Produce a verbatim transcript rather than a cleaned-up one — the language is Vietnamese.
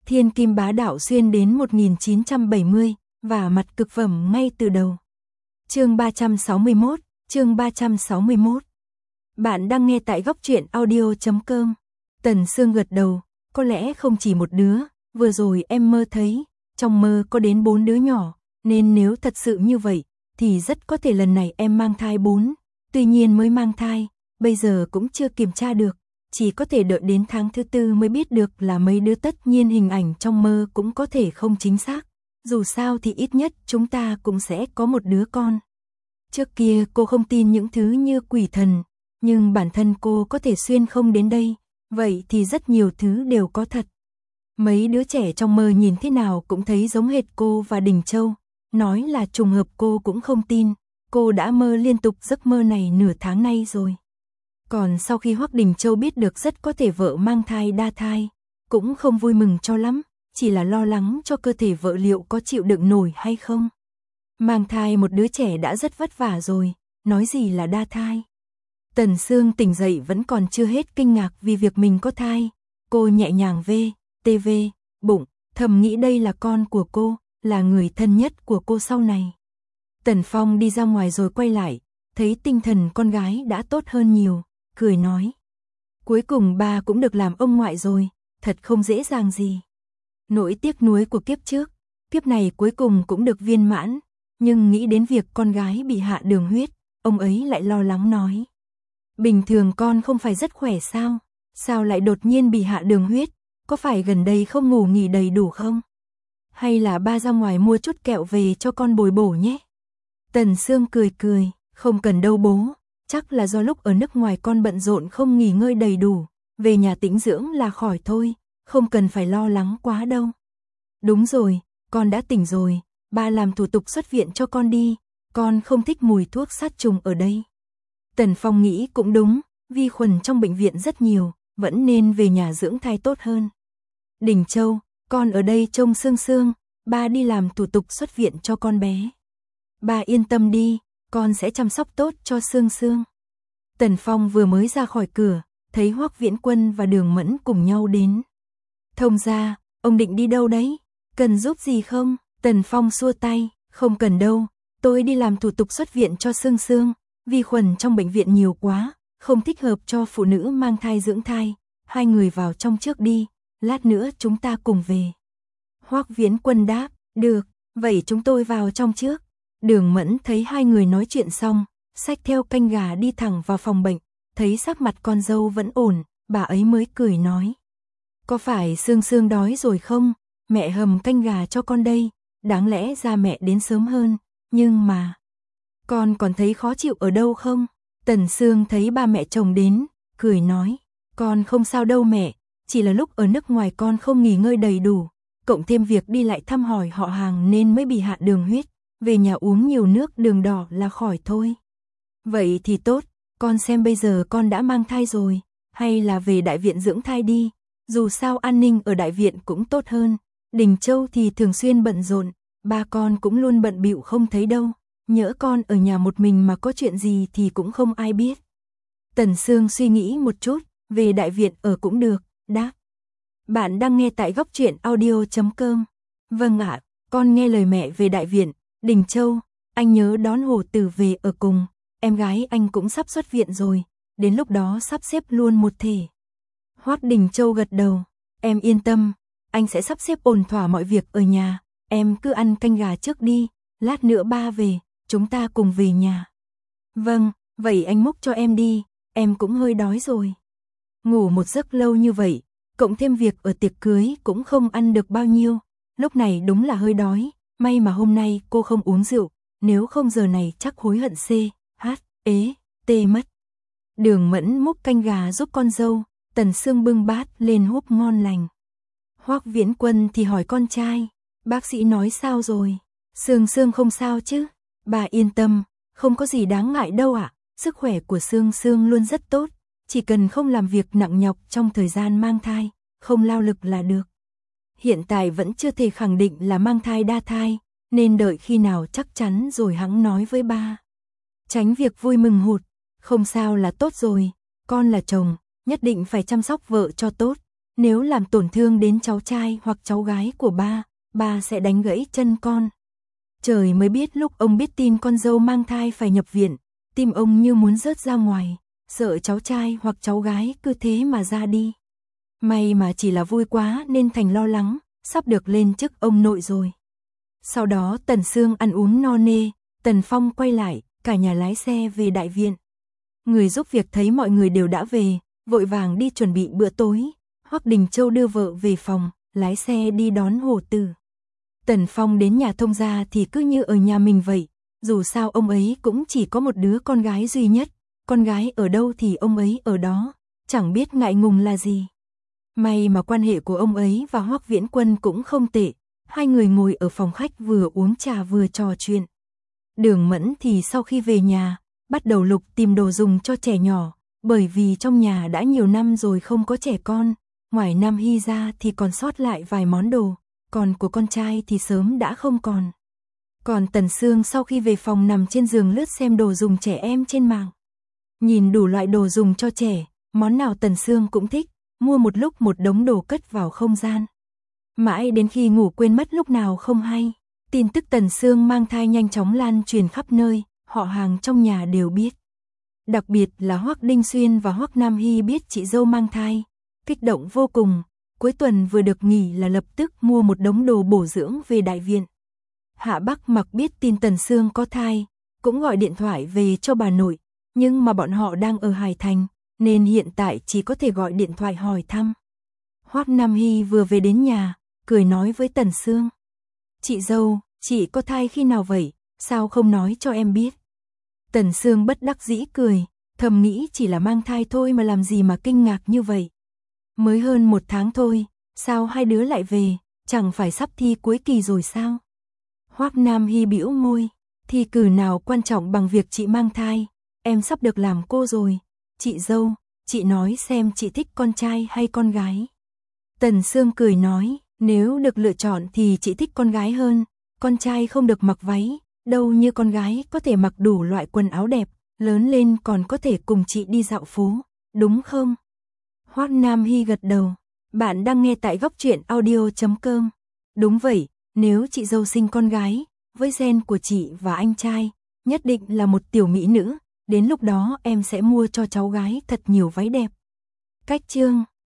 Thiên kim bá đạo xuyên đến một nghìn chín trăm bảy mươi, và mặt cực phẩm ngay từ đầu. Chương ba trăm sáu mươi mốt, chương ba trăm sáu mươi mốt. Bạn đang nghe tại góc truyện audio chấm com. Tần Sương gật đầu, có lẽ không chỉ một đứa, vừa rồi em mơ thấy, trong mơ có đến bốn đứa nhỏ, nên nếu thật sự như vậy, thì rất có thể lần này em mang thai bốn, tuy nhiên mới mang thai, bây giờ cũng chưa kiểm tra được, chỉ có thể đợi đến tháng thứ tư mới biết được là mấy đứa, tất nhiên hình ảnh trong mơ cũng có thể không chính xác, dù sao thì ít nhất chúng ta cũng sẽ có một đứa con. Trước kia cô không tin những thứ như quỷ thần, nhưng bản thân cô có thể xuyên không đến đây, vậy thì rất nhiều thứ đều có thật. Mấy đứa trẻ trong mơ nhìn thế nào cũng thấy giống hệt cô và Đình Châu, nói là trùng hợp cô cũng không tin, cô đã mơ liên tục giấc mơ này nửa tháng nay rồi. Còn sau khi Hoắc Đình Châu biết được rất có thể vợ mang thai đa thai, cũng không vui mừng cho lắm, chỉ là lo lắng cho cơ thể vợ liệu có chịu đựng nổi hay không. Mang thai một đứa trẻ đã rất vất vả rồi, nói gì là đa thai. Tần Sương tỉnh dậy vẫn còn chưa hết kinh ngạc vì việc mình có thai, cô nhẹ nhàng vê, tê vê, bụng, thầm nghĩ đây là con của cô, là người thân nhất của cô sau này. Tần Phong đi ra ngoài rồi quay lại, thấy tinh thần con gái đã tốt hơn nhiều, cười nói. Cuối cùng ba cũng được làm ông ngoại rồi, thật không dễ dàng gì. Nỗi tiếc nuối của kiếp trước, kiếp này cuối cùng cũng được viên mãn, nhưng nghĩ đến việc con gái bị hạ đường huyết, ông ấy lại lo lắng nói. Bình thường con không phải rất khỏe sao, sao lại đột nhiên bị hạ đường huyết, có phải gần đây không ngủ nghỉ đầy đủ không? Hay là ba ra ngoài mua chút kẹo về cho con bồi bổ nhé? Tần Sương cười cười, không cần đâu bố, chắc là do lúc ở nước ngoài con bận rộn không nghỉ ngơi đầy đủ, về nhà tĩnh dưỡng là khỏi thôi, không cần phải lo lắng quá đâu. Đúng rồi, con đã tỉnh rồi, ba làm thủ tục xuất viện cho con đi, con không thích mùi thuốc sát trùng ở đây. Tần Phong nghĩ cũng đúng, vi khuẩn trong bệnh viện rất nhiều, vẫn nên về nhà dưỡng thai tốt hơn. Đình Châu, con ở đây trông Sương Sương, ba đi làm thủ tục xuất viện cho con bé. Ba yên tâm đi, con sẽ chăm sóc tốt cho Sương Sương. Tần Phong vừa mới ra khỏi cửa, thấy Hoắc Viễn Quân và Đường Mẫn cùng nhau đến. Thông gia, ông định đi đâu đấy? Cần giúp gì không? Tần Phong xua tay, không cần đâu, tôi đi làm thủ tục xuất viện cho Sương Sương, vi khuẩn trong bệnh viện nhiều quá, không thích hợp cho phụ nữ mang thai dưỡng thai, hai người vào trong trước đi, lát nữa chúng ta cùng về. Hoắc Viễn Quân đáp, được, vậy chúng tôi vào trong trước. Đường Mẫn thấy hai người nói chuyện xong, xách theo canh gà đi thẳng vào phòng bệnh, thấy sắc mặt con dâu vẫn ổn, bà ấy mới cười nói. Có phải Sương Sương đói rồi không? Mẹ hầm canh gà cho con đây, đáng lẽ ra mẹ đến sớm hơn, nhưng mà... Con còn thấy khó chịu ở đâu không? Tần Sương thấy ba mẹ chồng đến, cười nói, con không sao đâu mẹ, chỉ là lúc ở nước ngoài con không nghỉ ngơi đầy đủ, cộng thêm việc đi lại thăm hỏi họ hàng nên mới bị hạ đường huyết, về nhà uống nhiều nước đường đỏ là khỏi thôi. Vậy thì tốt, con xem bây giờ con đã mang thai rồi, hay là về đại viện dưỡng thai đi, dù sao an ninh ở đại viện cũng tốt hơn. Đình Châu thì thường xuyên bận rộn, ba con cũng luôn bận bịu không thấy đâu, nhỡ con ở nhà một mình mà có chuyện gì thì cũng không ai biết. Tần Sương suy nghĩ một chút, về đại viện ở cũng được, đáp. Bạn đang nghe tại góc truyện audio chấm com. Vâng ạ, con nghe lời mẹ về đại viện. Đình Châu, anh nhớ đón Hồ Tử về ở cùng, em gái anh cũng sắp xuất viện rồi, đến lúc đó sắp xếp luôn một thể. Hoắc Đình Châu gật đầu, em yên tâm, anh sẽ sắp xếp ổn thỏa mọi việc ở nhà, em cứ ăn canh gà trước đi, lát nữa ba về, chúng ta cùng về nhà. Vâng, vậy anh múc cho em đi, em cũng hơi đói rồi. Ngủ một giấc lâu như vậy, cộng thêm việc ở tiệc cưới cũng không ăn được bao nhiêu, lúc này đúng là hơi đói, may mà hôm nay cô không uống rượu, nếu không giờ này chắc hối hận c, h, ế, tê mất. Đường Mẫn múc canh gà giúp con dâu, Tần Sương bưng bát lên húp ngon lành. Hoắc Viễn Quân thì hỏi con trai, bác sĩ nói sao rồi? Sương Sương không sao chứ? Bà yên tâm, không có gì đáng ngại đâu ạ, sức khỏe của Sương Sương luôn rất tốt, chỉ cần không làm việc nặng nhọc trong thời gian mang thai, không lao lực là được. Hiện tại vẫn chưa thể khẳng định là mang thai đa thai, nên đợi khi nào chắc chắn rồi hẵng nói với ba. Tránh việc vui mừng hụt, không sao là tốt rồi, con là chồng, nhất định phải chăm sóc vợ cho tốt, nếu làm tổn thương đến cháu trai hoặc cháu gái của ba, ba sẽ đánh gãy chân con. Trời mới biết lúc ông biết tin con dâu mang thai phải nhập viện, tim ông như muốn rớt ra ngoài, sợ cháu trai hoặc cháu gái cứ thế mà ra đi. May mà chỉ là vui quá nên Thành lo lắng, sắp được lên chức ông nội rồi. Sau đó Tần Sương ăn uống no nê, Tần Phong quay lại, cả nhà lái xe về đại viện. Người giúp việc thấy mọi người đều đã về, vội vàng đi chuẩn bị bữa tối. Hoắc Đình Châu đưa vợ về phòng, lái xe đi đón Hồ Tử. Tần Phong đến nhà thông gia thì cứ như ở nhà mình vậy, dù sao ông ấy cũng chỉ có một đứa con gái duy nhất, con gái ở đâu thì ông ấy ở đó, chẳng biết ngại ngùng là gì. May mà quan hệ của ông ấy và Hoắc Viễn Quân cũng không tệ, hai người ngồi ở phòng khách vừa uống trà vừa trò chuyện. Đường Mẫn thì sau khi về nhà, bắt đầu lục tìm đồ dùng cho trẻ nhỏ, bởi vì trong nhà đã nhiều năm rồi không có trẻ con, ngoài Nam Hy ra thì còn sót lại vài món đồ, còn của con trai thì sớm đã không còn. Còn Tần Sương sau khi về phòng nằm trên giường lướt xem đồ dùng trẻ em trên mạng. Nhìn đủ loại đồ dùng cho trẻ, món nào Tần Sương cũng thích, mua một lúc một đống đồ cất vào không gian. Mãi đến khi ngủ quên mất lúc nào không hay, tin tức Tần Sương mang thai nhanh chóng lan truyền khắp nơi, họ hàng trong nhà đều biết. Đặc biệt là Hoắc Đinh Xuyên và Hoắc Nam Hy biết chị dâu mang thai, kích động vô cùng, cuối tuần vừa được nghỉ là lập tức mua một đống đồ bổ dưỡng về đại viện. Hạ Bắc Mặc biết tin Tần Sương có thai, cũng gọi điện thoại về cho bà nội, nhưng mà bọn họ đang ở Hải Thành, nên hiện tại chỉ có thể gọi điện thoại hỏi thăm. Hoắc Nam Hy vừa về đến nhà, cười nói với Tần Sương. Chị dâu, chị có thai khi nào vậy, sao không nói cho em biết? Tần Sương bất đắc dĩ cười, thầm nghĩ chỉ là mang thai thôi mà làm gì mà kinh ngạc như vậy. Mới hơn một tháng thôi, sao hai đứa lại về, chẳng phải sắp thi cuối kỳ rồi sao? Hoắc Nam Hy bĩu môi, thi cử nào quan trọng bằng việc chị mang thai, em sắp được làm cô rồi. Chị dâu, chị nói xem chị thích con trai hay con gái? Tần Sương cười nói, nếu được lựa chọn thì chị thích con gái hơn, con trai không được mặc váy, đâu như con gái có thể mặc đủ loại quần áo đẹp, lớn lên còn có thể cùng chị đi dạo phố, đúng không? Hoắc Nam Hy gật đầu, bạn đang nghe tại góc truyện audio chấm com. Đúng vậy, nếu chị dâu sinh con gái, với gen của chị và anh trai, nhất định là một tiểu mỹ nữ, đến lúc đó em sẽ mua cho cháu gái thật nhiều váy đẹp. Cách chương